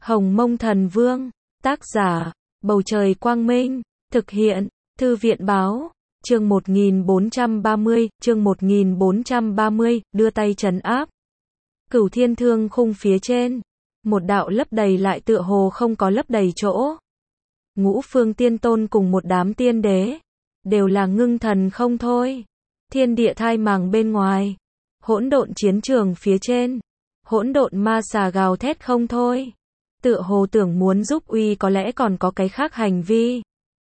Hồng Mông Thần Vương, tác giả, Bầu Trời Quang Minh, thực hiện, Thư viện Báo, chương 1430, đưa tay trấn áp. Cửu Thiên Thương khung phía trên, một đạo lấp đầy lại tựa hồ không có lấp đầy chỗ. Ngũ Phương Tiên Tôn cùng một đám tiên đế, đều là ngưng thần không thôi. Thiên địa thai màng bên ngoài, hỗn độn chiến trường phía trên, hỗn độn ma xà gào thét không thôi. Tựa hồ tưởng muốn giúp uy có lẽ còn có cái khác hành vi.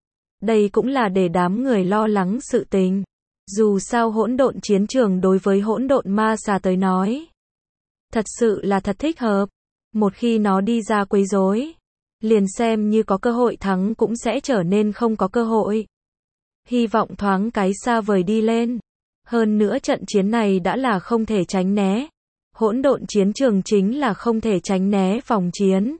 Đây cũng là để đám người lo lắng sự tình. Dù sao hỗn độn chiến trường đối với hỗn độn ma xà tới nói, thật sự là thật thích hợp. Một khi nó đi ra quấy rối, liền xem như có cơ hội thắng cũng sẽ trở nên không có cơ hội. Hy vọng thoáng cái xa vời đi lên. Hơn nữa trận chiến này đã là không thể tránh né. Hỗn độn chiến trường chính là không thể tránh né vòng chiến.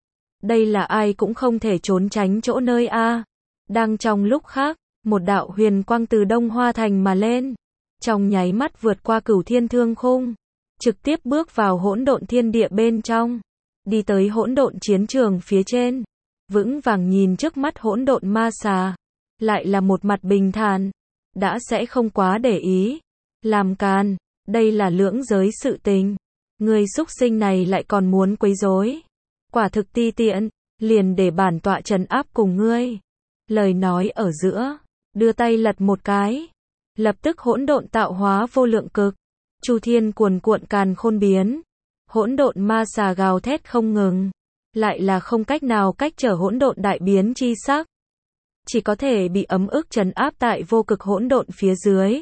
Đây là ai cũng không thể trốn tránh chỗ nơi a. Đang trong lúc khác, một đạo huyền quang từ Đông Hoa Thành mà lên, trong nháy mắt vượt qua Cửu Thiên Thương khung, trực tiếp bước vào hỗn độn thiên địa bên trong, đi tới hỗn độn chiến trường phía trên, vững vàng nhìn trước mắt hỗn độn ma xà, lại là một mặt bình thản, đã sẽ không quá để ý, làm càn, đây là lưỡng giới sự tình, người xúc sinh này lại còn muốn quấy rối, quả thực ti tiện, liền để bản tọa trấn áp cùng ngươi. Lời nói ở giữa, đưa tay lật một cái, lập tức hỗn độn tạo hóa vô lượng cực, chu thiên cuồn cuộn càn khôn biến, hỗn độn ma xà gào thét không ngừng, lại là không cách nào cách trở hỗn độn đại biến chi sắc, chỉ có thể bị ấm ức trấn áp tại vô cực hỗn độn phía dưới.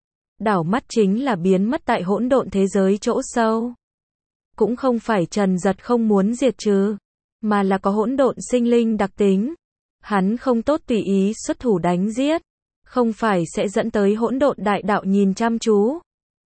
Đảo mắt chính là biến mất tại hỗn độn thế giới chỗ sâu. Cũng không phải Trần Giật không muốn diệt trừ, mà là có hỗn độn sinh linh đặc tính. Hắn không tốt tùy ý xuất thủ đánh giết, không phải sẽ dẫn tới hỗn độn đại đạo nhìn chăm chú.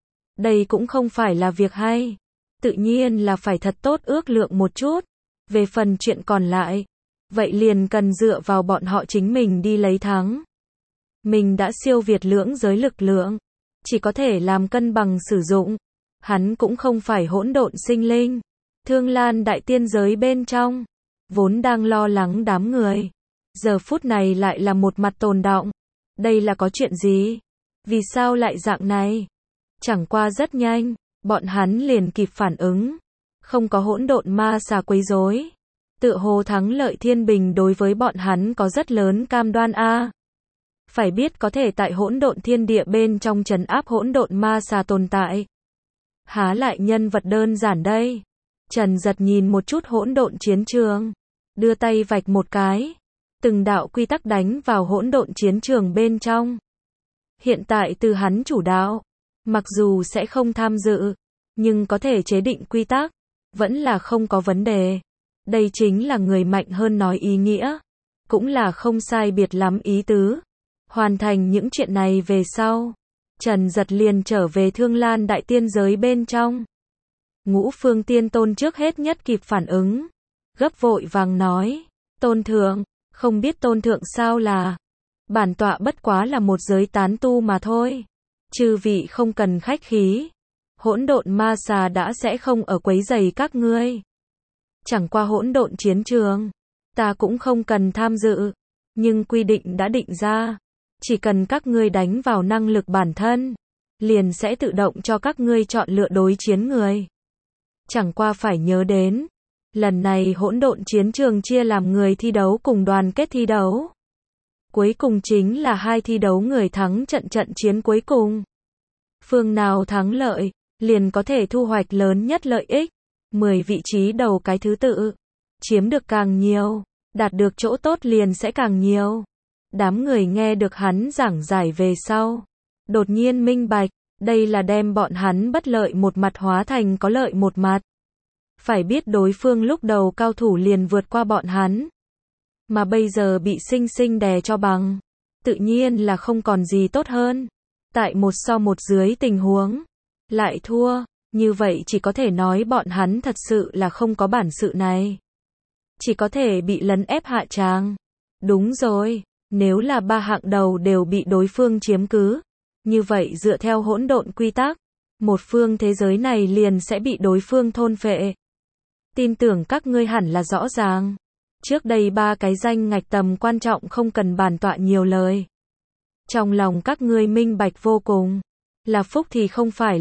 Đây cũng không phải là việc hay, tự nhiên là phải thật tốt ước lượng một chút. Về phần chuyện còn lại, vậy liền cần dựa vào bọn họ chính mình đi lấy thắng. Mình đã siêu việt lưỡng giới lực lượng, chỉ có thể làm cân bằng sử dụng. Hắn cũng không phải hỗn độn sinh linh. Thương Lan đại tiên giới bên trong, vốn đang lo lắng đám người, giờ phút này lại là một mặt tồn đọng. Đây là có chuyện gì? Vì sao lại dạng này? Chẳng qua rất nhanh, bọn hắn liền kịp phản ứng. Không có hỗn độn ma xà quấy rối, tựa hồ thắng lợi thiên bình đối với bọn hắn có rất lớn cam đoan a. Phải biết có thể tại hỗn độn thiên địa bên trong trấn áp hỗn độn ma xà tồn tại, há lại nhân vật đơn giản đây. Trần Giật nhìn một chút hỗn độn chiến trường, đưa tay vạch một cái, từng đạo quy tắc đánh vào hỗn độn chiến trường bên trong. Hiện tại từ hắn chủ đạo, mặc dù sẽ không tham dự, nhưng có thể chế định quy tắc, vẫn là không có vấn đề. Đây chính là người mạnh hơn nói ý nghĩa, cũng là không sai biệt lắm ý tứ. Hoàn thành những chuyện này về sau, Trần Giật liền trở về Thương Lan đại tiên giới bên trong. Ngũ Phương Tiên Tôn trước hết nhất kịp phản ứng, gấp vội vàng nói, Tôn Thượng, không biết Tôn Thượng sao là, bản tọa bất quá là một giới tán tu mà thôi, chư vị không cần khách khí, hỗn độn ma xà đã sẽ không ở quấy rầy các ngươi. Chẳng qua hỗn độn chiến trường, ta cũng không cần tham dự, nhưng quy định đã định ra, chỉ cần các ngươi đánh vào năng lực bản thân, liền sẽ tự động cho các ngươi chọn lựa đối chiến người. Chẳng qua phải nhớ đến, lần này hỗn độn chiến trường chia làm người thi đấu cùng đoàn kết thi đấu. Cuối cùng chính là hai thi đấu người thắng trận chiến cuối cùng. Phương nào thắng lợi, liền có thể thu hoạch lớn nhất lợi ích. 10 vị trí đầu cái thứ tự, chiếm được càng nhiều, đạt được chỗ tốt liền sẽ càng nhiều. Đám người nghe được hắn giảng giải về sau, đột nhiên minh bạch, đây là đem bọn hắn bất lợi một mặt hóa thành có lợi một mặt. Phải biết đối phương lúc đầu cao thủ liền vượt qua bọn hắn, mà bây giờ bị sinh sinh đè cho bằng, tự nhiên là không còn gì tốt hơn. Tại một so một dưới tình huống, lại thua, như vậy chỉ có thể nói bọn hắn thật sự là không có bản sự này. Chỉ có thể bị lấn ép hạ tràng. Đúng rồi, nếu là ba hạng đầu đều bị đối phương chiếm cứ, như vậy dựa theo hỗn độn quy tắc, một phương thế giới này liền sẽ bị đối phương thôn phệ. tin tưởng các ngươi hẳn là rõ ràng. Trước đây 3 cái danh ngạch tầm quan trọng không cần bản tọa nhiều lời. Trong lòng các ngươi minh bạch vô cùng. Là phúc thì không phải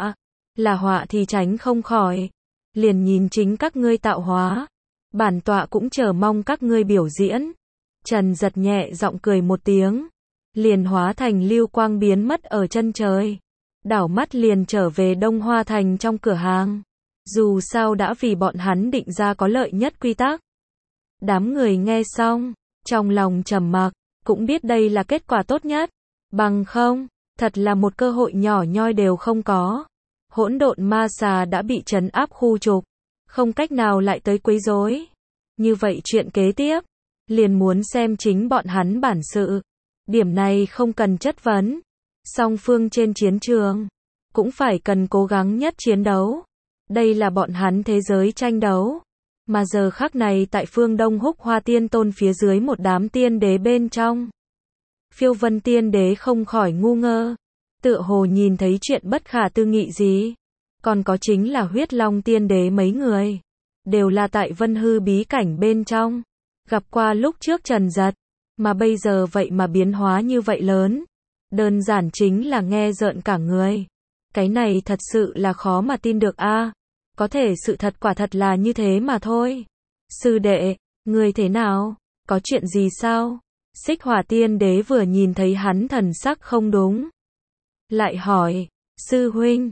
là họa thì tránh không khỏi. Liền nhìn chính các ngươi tạo hóa. Bản tọa cũng chờ mong các ngươi biểu diễn. Trần Giật nhẹ giọng cười một tiếng. Liền hóa thành lưu quang biến mất ở chân trời. Đảo mắt liền trở về Đông Hoa Thành trong cửa hàng. Dù sao đã vì bọn hắn định ra có lợi nhất quy tắc. Đám người nghe xong, trong lòng trầm mặc, cũng biết đây là kết quả tốt nhất. Bằng không, thật là một cơ hội nhỏ nhoi đều không có. Hỗn độn ma xà đã bị trấn áp khu trục, không cách nào lại tới quấy rối. Như vậy chuyện kế tiếp, liền muốn xem chính bọn hắn bản sự. Điểm này không cần chất vấn. Song phương trên chiến trường, cũng phải cần cố gắng nhất chiến đấu. Đây là bọn hắn thế giới tranh đấu. Mà giờ khắc này tại phương Đông Húc Hoa Tiên Tôn phía dưới một đám tiên đế bên trong. Phiêu Vân Tiên Đế không khỏi ngu ngơ. Tựa hồ nhìn thấy chuyện bất khả tư nghị gì. Còn có chính là Huyết Long Tiên Đế mấy người. Đều là tại Vân Hư bí cảnh bên trong. Gặp qua lúc trước Trần Giật. Mà bây giờ vậy mà biến hóa như vậy lớn. Đơn giản chính là nghe rợn cả người. Cái này thật sự là khó mà tin được a. Có thể sự thật quả thật là như thế mà thôi. Sư đệ, ngươi thế nào? Có chuyện gì sao? Xích Hỏa Tiên Đế vừa nhìn thấy hắn thần sắc không đúng. Lại hỏi, sư huynh,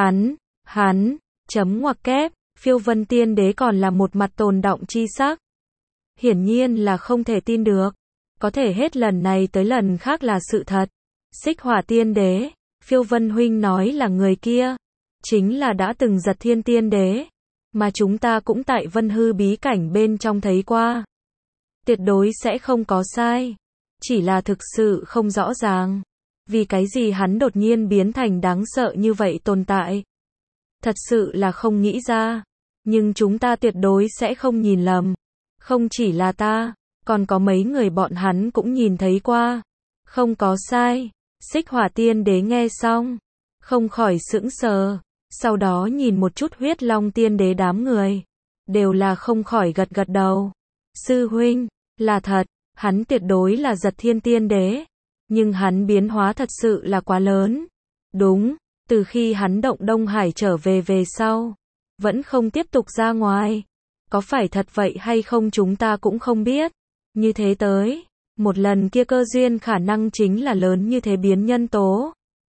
hắn, chấm ngoặc kép, Phiêu Vân Tiên Đế còn là một mặt tồn động chi sắc. Hiển nhiên là không thể tin được. Có thể hết lần này tới lần khác là sự thật. Xích Hỏa Tiên Đế, Phiêu Vân huynh nói là người kia. Chính là đã từng Giật Thiên Tiên Đế. Mà chúng ta cũng tại Vân Hư bí cảnh bên trong thấy qua. Tuyệt đối sẽ không có sai. Chỉ là thực sự không rõ ràng. Vì cái gì hắn đột nhiên biến thành đáng sợ như vậy tồn tại. Thật sự là không nghĩ ra. Nhưng chúng ta tuyệt đối sẽ không nhìn lầm. Không chỉ là ta, còn có mấy người bọn hắn cũng nhìn thấy qua. Không có sai. Xích Hỏa Tiên Đế nghe xong, không khỏi sững sờ. Sau đó nhìn một chút Huyết Long Tiên Đế đám người. Đều là không khỏi gật gật đầu. Sư huynh, là thật, hắn tuyệt đối là Giật Thiên Tiên Đế. Nhưng hắn biến hóa thật sự là quá lớn. Đúng, từ khi hắn động Đông Hải trở về sau, vẫn không tiếp tục ra ngoài. Có phải thật vậy hay không chúng ta cũng không biết. Như thế tới, một lần kia cơ duyên khả năng chính là lớn như thế biến nhân tố.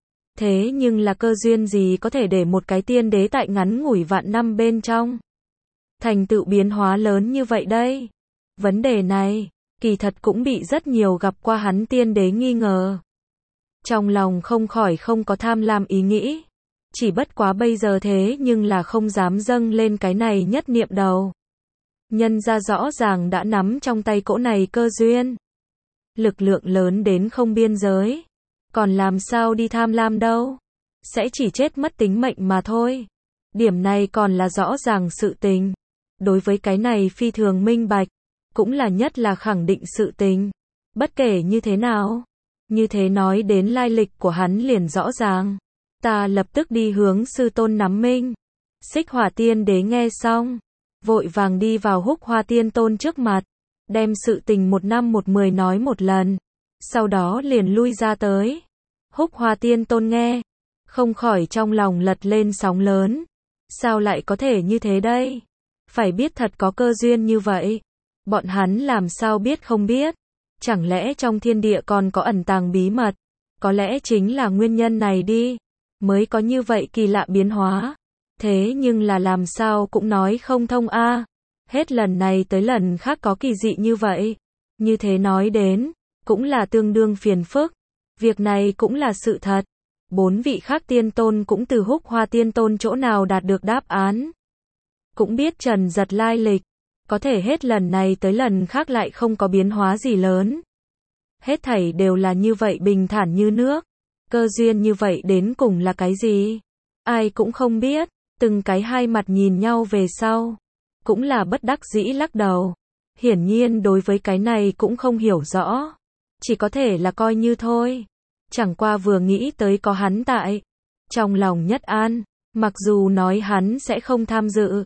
Thế nhưng là cơ duyên gì có thể để một cái tiên đế tại ngắn ngủi vạn năm bên trong thành tựu biến hóa lớn như vậy đây? Vấn đề này, kỳ thật cũng bị rất nhiều gặp qua hắn tiên đế nghi ngờ. Trong lòng không khỏi không có tham lam ý nghĩ. Chỉ bất quá bây giờ thế nhưng là không dám dâng lên cái này nhất niệm đầu. Nhân ra rõ ràng đã nắm trong tay cỗ này cơ duyên. Lực lượng lớn đến không biên giới. Còn làm sao đi tham lam đâu. Sẽ chỉ chết mất tính mệnh mà thôi. Điểm này còn là rõ ràng sự tình. Đối với cái này phi thường minh bạch. Cũng là nhất là khẳng định sự tình. Bất kể như thế nào. Như thế nói đến lai lịch của hắn liền rõ ràng. Ta lập tức đi hướng sư tôn nắm minh. Xích Hỏa Tiên Đế nghe xong. Vội vàng đi vào Húc Hoa Tiên Tôn trước mặt. Đem sự tình 1 năm 1 10 nói một lần. Sau đó liền lui ra tới. Húc Hoa Tiên Tôn nghe. Không khỏi trong lòng lật lên sóng lớn. Sao lại có thể như thế đây? Phải biết thật có cơ duyên như vậy. Bọn hắn làm sao biết không biết? Chẳng lẽ trong thiên địa còn có ẩn tàng bí mật? Có lẽ chính là nguyên nhân này đi. Mới có như vậy kỳ lạ biến hóa. Thế nhưng là làm sao cũng nói không thông a. Hết lần này tới lần khác có kỳ dị như vậy. Như thế nói đến, cũng là tương đương phiền phức. Việc này cũng là sự thật. 4 vị khác tiên tôn cũng từ Húc Hoa Tiên Tôn chỗ nào đạt được đáp án. Cũng biết Trần Giật lai lịch. Có thể hết lần này tới lần khác lại không có biến hóa gì lớn. Hết thảy đều là như vậy bình thản như nước. Cơ duyên như vậy đến cùng là cái gì? Ai cũng không biết. Từng cái hai mặt nhìn nhau về sau. Cũng là bất đắc dĩ lắc đầu. Hiển nhiên đối với cái này cũng không hiểu rõ. Chỉ có thể là coi như thôi. Chẳng qua vừa nghĩ tới có hắn tại. Trong lòng nhất an. Mặc dù nói hắn sẽ không tham dự.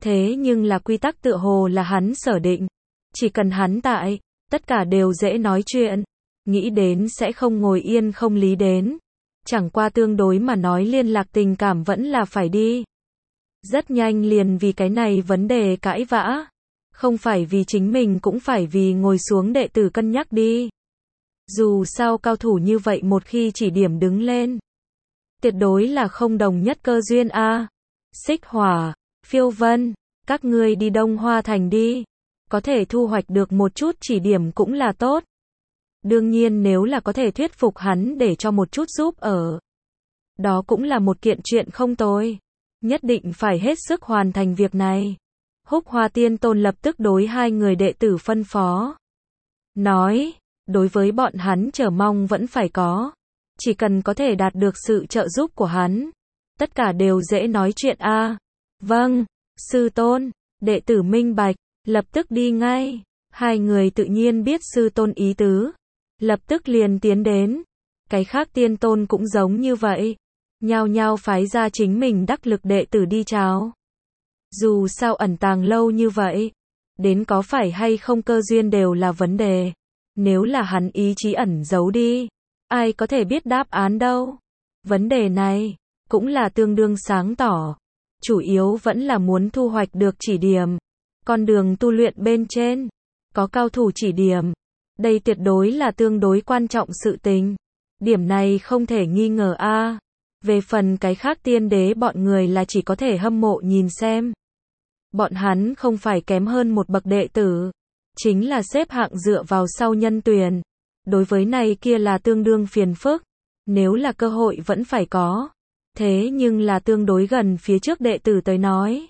Thế nhưng là quy tắc tựa hồ là hắn sở định. Chỉ cần hắn tại, tất cả đều dễ nói chuyện. Nghĩ đến sẽ không ngồi yên không lý đến. Chẳng qua tương đối mà nói liên lạc tình cảm vẫn là phải đi. Rất nhanh liền vì cái này vấn đề cãi vã. Không phải vì chính mình cũng phải vì ngồi xuống đệ tử cân nhắc đi. Dù sao cao thủ như vậy một khi chỉ điểm đứng lên. Tuyệt đối là không đồng nhất cơ duyên a. Xích Hỏa, Phiêu Vân, các ngươi đi Đông Hoa Thành đi. Có thể thu hoạch được một chút chỉ điểm cũng là tốt. Đương nhiên nếu là có thể thuyết phục hắn để cho một chút giúp ở. Đó cũng là một kiện chuyện không tồi. Nhất định phải hết sức hoàn thành việc này. Húc Hoa Tiên Tôn lập tức đối hai người đệ tử phân phó. Nói, đối với bọn hắn chờ mong vẫn phải có. Chỉ cần có thể đạt được sự trợ giúp của hắn. Tất cả đều dễ nói chuyện a. Vâng, sư tôn, đệ tử minh bạch, lập tức đi ngay. Hai người tự nhiên biết sư tôn ý tứ. Lập tức liền tiến đến. Cái khác tiên tôn cũng giống như vậy. Nhao nhao phái ra chính mình đắc lực đệ tử đi chào. Dù sao ẩn tàng lâu như vậy. Đến có phải hay không cơ duyên đều là vấn đề. Nếu là hắn ý chí ẩn giấu đi. Ai có thể biết đáp án đâu. Vấn đề này cũng là tương đương sáng tỏ. Chủ yếu vẫn là muốn thu hoạch được chỉ điểm. Con đường tu luyện bên trên. Có cao thủ chỉ điểm. Đây tuyệt đối là tương đối quan trọng sự tình. Điểm này không thể nghi ngờ a. Về phần cái khác tiên đế bọn người là chỉ có thể hâm mộ nhìn xem. Bọn hắn không phải kém hơn một bậc đệ tử. Chính là xếp hạng dựa vào sau nhân tuyển. Đối với này kia là tương đương phiền phức. Nếu là cơ hội vẫn phải có. Thế nhưng là tương đối gần phía trước đệ tử tới nói.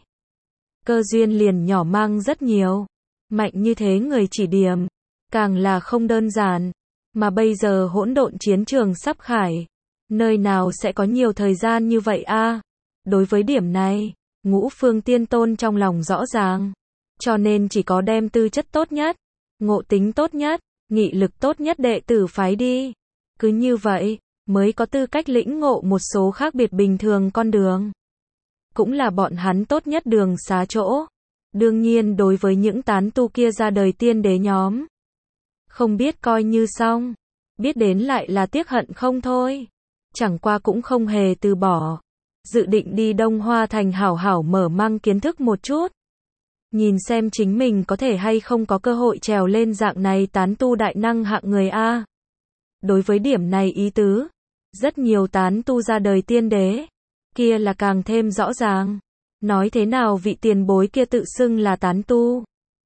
Cơ duyên liền nhỏ mang rất nhiều. Mạnh như thế người chỉ điểm. Càng là không đơn giản. Mà bây giờ hỗn độn chiến trường sắp khải. Nơi nào sẽ có nhiều thời gian như vậy a? Đối với điểm này, Ngũ Phương Tiên Tôn trong lòng rõ ràng. Cho nên chỉ có đem tư chất tốt nhất, ngộ tính tốt nhất, nghị lực tốt nhất đệ tử phái đi. Cứ như vậy, mới có tư cách lĩnh ngộ một số khác biệt bình thường con đường. Cũng là bọn hắn tốt nhất đường xá chỗ. Đương nhiên đối với những tán tu kia ra đời tiên đế nhóm. Không biết coi như xong. Biết đến lại là tiếc hận không thôi. Chẳng qua cũng không hề từ bỏ. Dự định đi Đông Hoa Thành hảo hảo mở mang kiến thức một chút. Nhìn xem chính mình có thể hay không có cơ hội trèo lên dạng này tán tu đại năng hạng người a. Đối với điểm này ý tứ. Rất nhiều tán tu ra đời tiên đế. Kia là càng thêm rõ ràng. Nói thế nào vị tiền bối kia tự xưng là tán tu.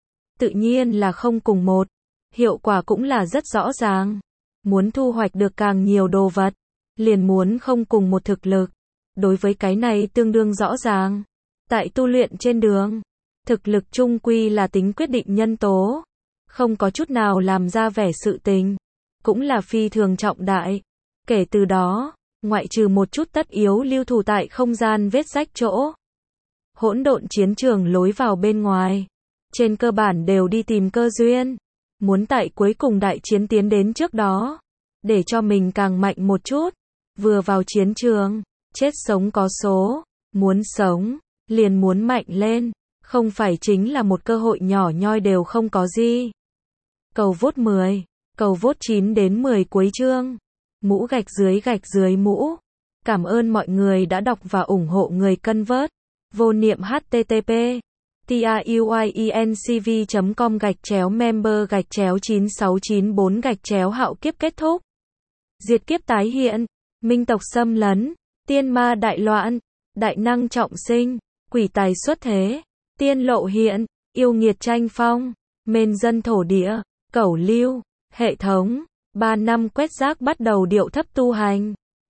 Tự nhiên là không cùng một. Hiệu quả cũng là rất rõ ràng. Muốn thu hoạch được càng nhiều đồ vật. Liền muốn không cùng một thực lực. Đối với cái này tương đương rõ ràng. Tại tu luyện trên đường. Thực lực chung quy là tính quyết định nhân tố. Không có chút nào làm ra vẻ sự tình. Cũng là phi thường trọng đại. Kể từ đó, ngoại trừ một chút tất yếu lưu thủ tại không gian vết rách chỗ. Hỗn độn chiến trường lối vào bên ngoài. Trên cơ bản đều đi tìm cơ duyên. Muốn tại cuối cùng đại chiến tiến đến trước đó. Để cho mình càng mạnh một chút. Vừa vào chiến trường, chết sống có số. Muốn sống, liền muốn mạnh lên. Không phải chính là một cơ hội nhỏ nhoi đều không có gì. Cầu vote 10, cầu vote 9 đến 10 cuối chương. Mũ gạch dưới mũ. Cảm ơn mọi người đã đọc và ủng hộ người cân vớt. Vô niệm http truyencv.com/member/9694 hạo kiếp kết thúc. Diệt kiếp tái hiện, minh tộc xâm lấn, tiên ma đại loạn, đại năng trọng sinh, quỷ tài xuất thế, tiên lộ hiện, yêu nghiệt tranh phong, mên dân thổ địa, cẩu lưu, hệ thống, 3 năm quét rác bắt đầu điệu thấp tu hành.